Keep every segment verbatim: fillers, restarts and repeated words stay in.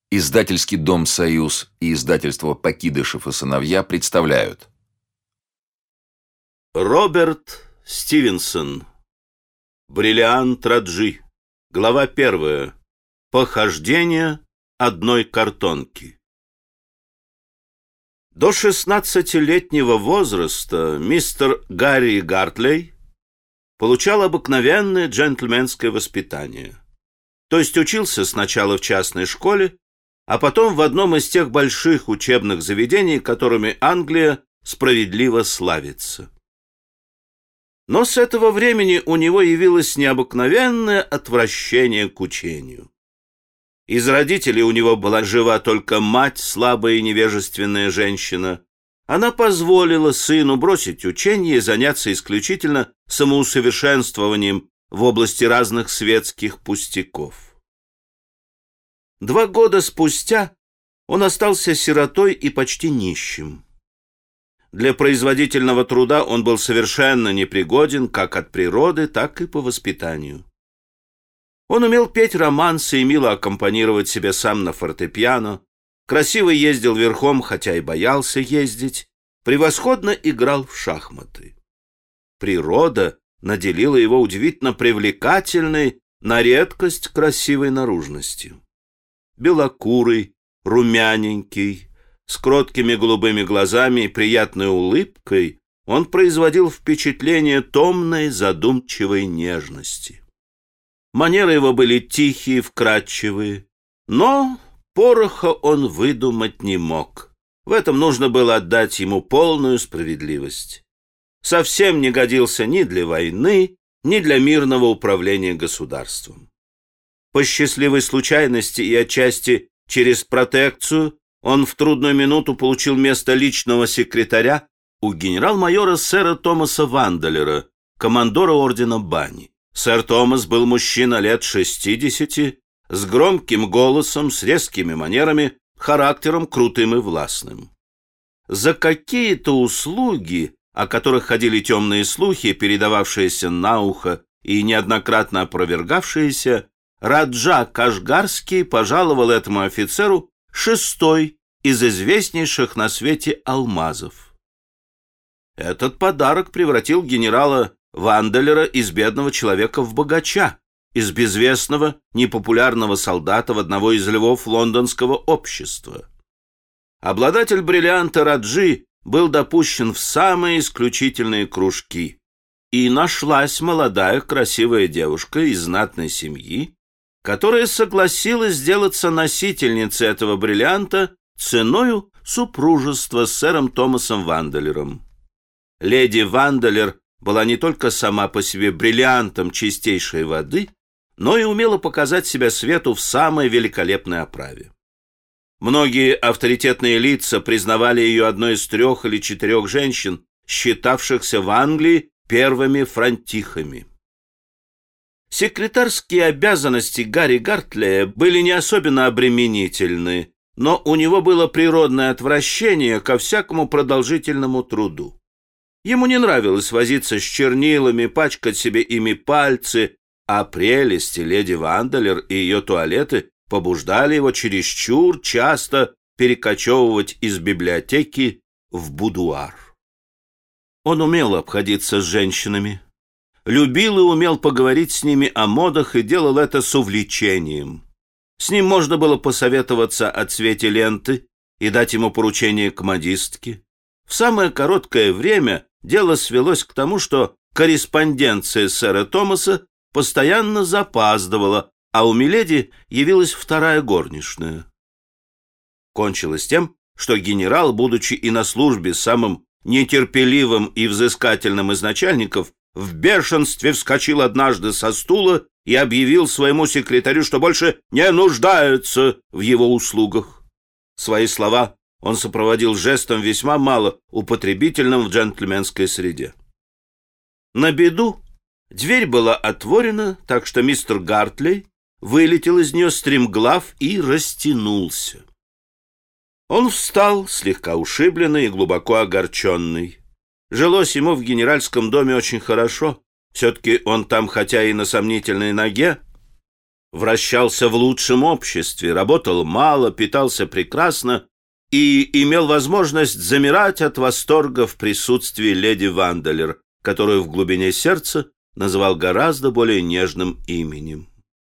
Издательский дом «Союз» и издательство «Покидышев и сыновья» представляют. Роберт Стивенсон. Бриллиант Раджи. Глава первая. Похождение одной картонки. До шестнадцатилетнего возраста мистер Гарри Гартлей получал обыкновенное джентльменское воспитание. То есть учился сначала в частной школе, а потом в одном из тех больших учебных заведений, которыми Англия справедливо славится. Но с этого времени у него явилось необыкновенное отвращение к учению. Из родителей у него была жива только мать, слабая и невежественная женщина. Она позволила сыну бросить учение и заняться исключительно самоусовершенствованием в области разных светских пустяков. Два года спустя он остался сиротой и почти нищим. Для производительного труда он был совершенно непригоден как от природы, так и по воспитанию. Он умел петь романсы и мило аккомпанировать себе сам на фортепиано, красиво ездил верхом, хотя и боялся ездить, превосходно играл в шахматы. Природа наделила его удивительно привлекательной, на редкость красивой наружностью. Белокурый, румяненький, с кроткими голубыми глазами и приятной улыбкой, он производил впечатление томной, задумчивой нежности. Манеры его были тихие, вкрадчивые, но пороха он выдумать не мог. В этом нужно было отдать ему полную справедливость. Совсем не годился ни для войны, ни для мирного управления государством. По счастливой случайности и отчасти через протекцию он в трудную минуту получил место личного секретаря у генерал-майора сэра Томаса Ванделера, командора ордена Бани. Сэр Томас был мужчина лет шестидесяти, с громким голосом, с резкими манерами, характером крутым и властным. За какие-то услуги, о которых ходили темные слухи, передававшиеся на ухо и неоднократно опровергавшиеся, Раджа Кашгарский пожаловал этому офицеру шестой из известнейших на свете алмазов. Этот подарок превратил генерала Ванделера из бедного человека в богача, из безвестного, непопулярного солдата в одного из львов лондонского общества. Обладатель бриллианта Раджи был допущен в самые исключительные кружки, и нашлась молодая красивая девушка из знатной семьи, которая согласилась сделаться носительницей этого бриллианта ценою супружества с сэром Томасом Ванделером. Леди Ванделер была не только сама по себе бриллиантом чистейшей воды, но и умела показать себя свету в самой великолепной оправе. Многие авторитетные лица признавали ее одной из трех или четырех женщин, считавшихся в Англии первыми франтихами. Секретарские обязанности Гарри Гартлея были не особенно обременительны, но у него было природное отвращение ко всякому продолжительному труду. Ему не нравилось возиться с чернилами, пачкать себе ими пальцы, а прелести леди Ванделер и ее туалеты побуждали его чересчур часто перекочевывать из библиотеки в будуар. Он умел обходиться с женщинами, любил и умел поговорить с ними о модах и делал это с увлечением. С ним можно было посоветоваться о цвете ленты и дать ему поручение к модистке. В самое короткое время дело свелось к тому, что корреспонденция сэра Томаса постоянно запаздывала, а у миледи явилась вторая горничная. Кончилось тем, что генерал, будучи и на службе самым нетерпеливым и взыскательным из начальников, в бешенстве вскочил однажды со стула и объявил своему секретарю, что больше не нуждается в его услугах. Свои слова он сопроводил жестом весьма мало употребительным в джентльменской среде. На беду дверь была отворена, так что мистер Гартлей вылетел из нее стремглав и растянулся. Он встал, слегка ушибленный и глубоко огорченный. Жилось ему в генеральском доме очень хорошо. Все-таки он там, хотя и на сомнительной ноге, вращался в лучшем обществе, работал мало, питался прекрасно и имел возможность замирать от восторга в присутствии леди Ванделер, которую в глубине сердца называл гораздо более нежным именем.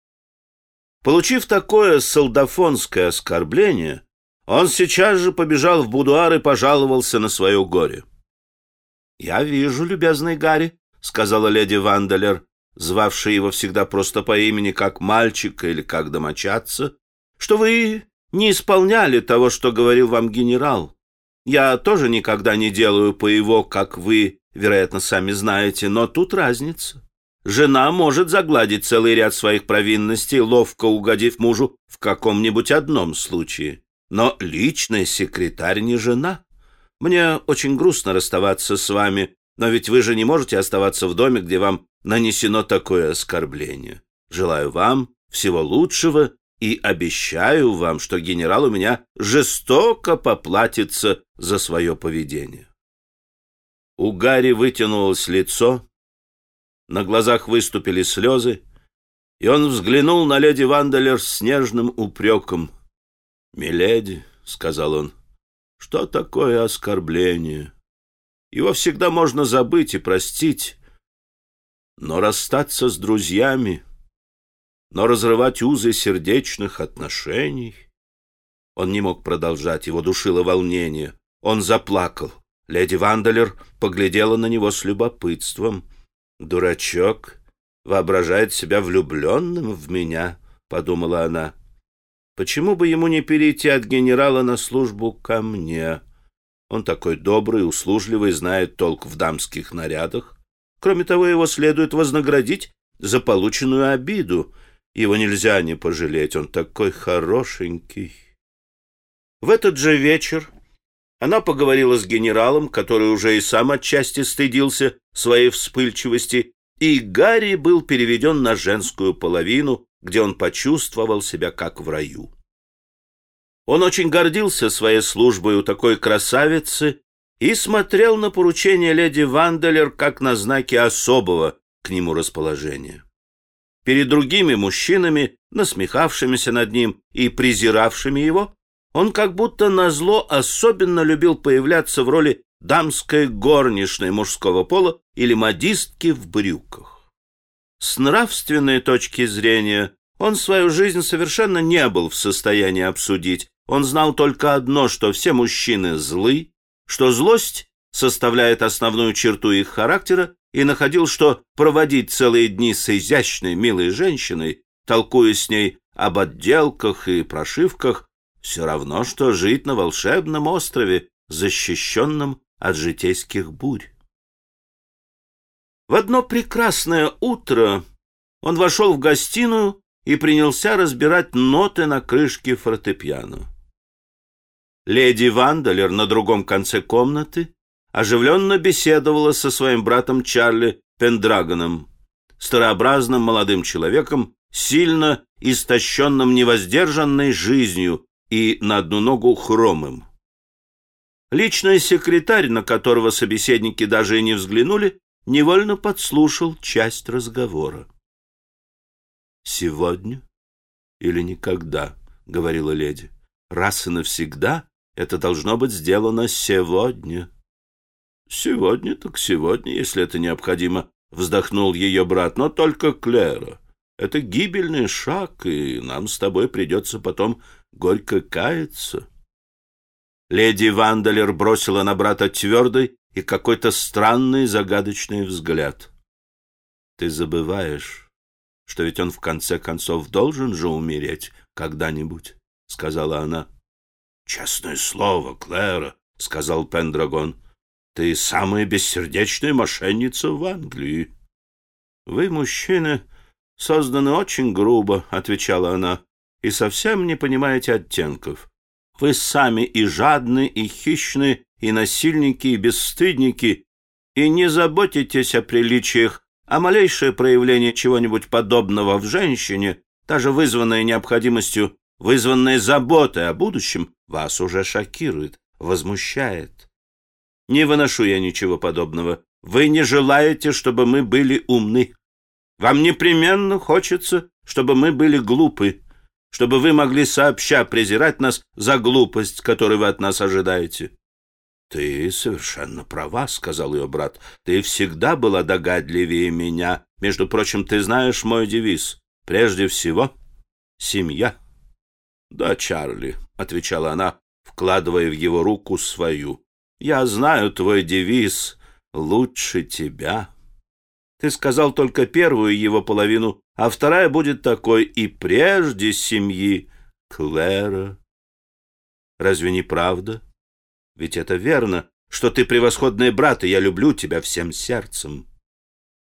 Получив такое солдафонское оскорбление, он сейчас же побежал в будуар и пожаловался на свое горе. «Я вижу, любезный Гарри», — сказала леди Ванделер, звавшая его всегда просто по имени, как мальчика или как домочадца, «что вы не исполняли того, что говорил вам генерал. Я тоже никогда не делаю по его, как вы, вероятно, сами знаете, но тут разница. Жена может загладить целый ряд своих провинностей, ловко угодив мужу в каком-нибудь одном случае. Но личный секретарь не жена. Мне очень грустно расставаться с вами, но ведь вы же не можете оставаться в доме, где вам нанесено такое оскорбление. Желаю вам всего лучшего и обещаю вам, что генерал у меня жестоко поплатится за свое поведение». У Гарри вытянулось лицо, на глазах выступили слезы, и он взглянул на леди Ванделер с нежным упреком. «Миледи», — сказал он, — «что такое оскорбление? Его всегда можно забыть и простить, но расстаться с друзьями, но разрывать узы сердечных отношений...» Он не мог продолжать, его душило волнение. Он заплакал. Леди Ванделер поглядела на него с любопытством. «Дурачок воображает себя влюбленным в меня», — подумала она. «Почему бы ему не перейти от генерала на службу ко мне? Он такой добрый, услужливый, знает толк в дамских нарядах. Кроме того, его следует вознаградить за полученную обиду. Его нельзя не пожалеть, он такой хорошенький». В этот же вечер она поговорила с генералом, который уже и сам отчасти стыдился своей вспыльчивости, и Гарри был переведен на женскую половину, где он почувствовал себя как в раю. Он очень гордился своей службой у такой красавицы и смотрел на поручение леди Ванделер как на знаки особого к нему расположения. Перед другими мужчинами, насмехавшимися над ним и презиравшими его, он как будто назло особенно любил появляться в роли дамской горничной мужского пола или модистки в брюках. С нравственной точки зрения он свою жизнь совершенно не был в состоянии обсудить. Он знал только одно, что все мужчины злы, что злость составляет основную черту их характера, и находил, что проводить целые дни с изящной, милой женщиной, толкуя с ней об отделках и прошивках, все равно, что жить на волшебном острове, защищенном от житейских бурь. В одно прекрасное утро он вошел в гостиную и принялся разбирать ноты на крышке фортепиано. Леди Ванделер на другом конце комнаты оживленно беседовала со своим братом Чарли Пендрагоном, старообразным молодым человеком, сильно истощенным невоздержанной жизнью и на одну ногу хромым. Личный секретарь, на которого собеседники даже и не взглянули, невольно подслушал часть разговора. «Сегодня или никогда», — говорила леди. «Раз и навсегда это должно быть сделано сегодня». «Сегодня так сегодня, если это необходимо», — вздохнул ее брат. «Но только, Клэра, это гибельный шаг, и нам с тобой придется потом горько каяться». Леди Ванделер бросила на брата твердый и какой-то странный загадочный взгляд. «Ты забываешь, что ведь он в конце концов должен же умереть когда-нибудь», — сказала она. «Честное слово, Клэра», — сказал Пендрагон, — «ты самая бессердечная мошенница в Англии». «Вы, мужчины, созданы очень грубо», — отвечала она, — «и совсем не понимаете оттенков. Вы сами и жадны, и хищны, и насильники, и бесстыдники, и не заботитесь о приличиях, а малейшее проявление чего-нибудь подобного в женщине, даже вызванное необходимостью, вызванное заботой о будущем, вас уже шокирует, возмущает. Не выношу я ничего подобного. Вы не желаете, чтобы мы были умны. Вам непременно хочется, чтобы мы были глупы, чтобы вы могли сообща презирать нас за глупость, которую вы от нас ожидаете». «Ты совершенно права», — сказал ее брат. «Ты всегда была догадливее меня. Между прочим, ты знаешь мой девиз. Прежде всего, семья». «Да, Чарли», — отвечала она, вкладывая в его руку свою. «Я знаю твой девиз лучше тебя. Ты сказал только первую его половину, а вторая будет такой: и прежде семьи, Клэра. Разве не правда? Ведь это верно, что ты превосходный брат, и я люблю тебя всем сердцем».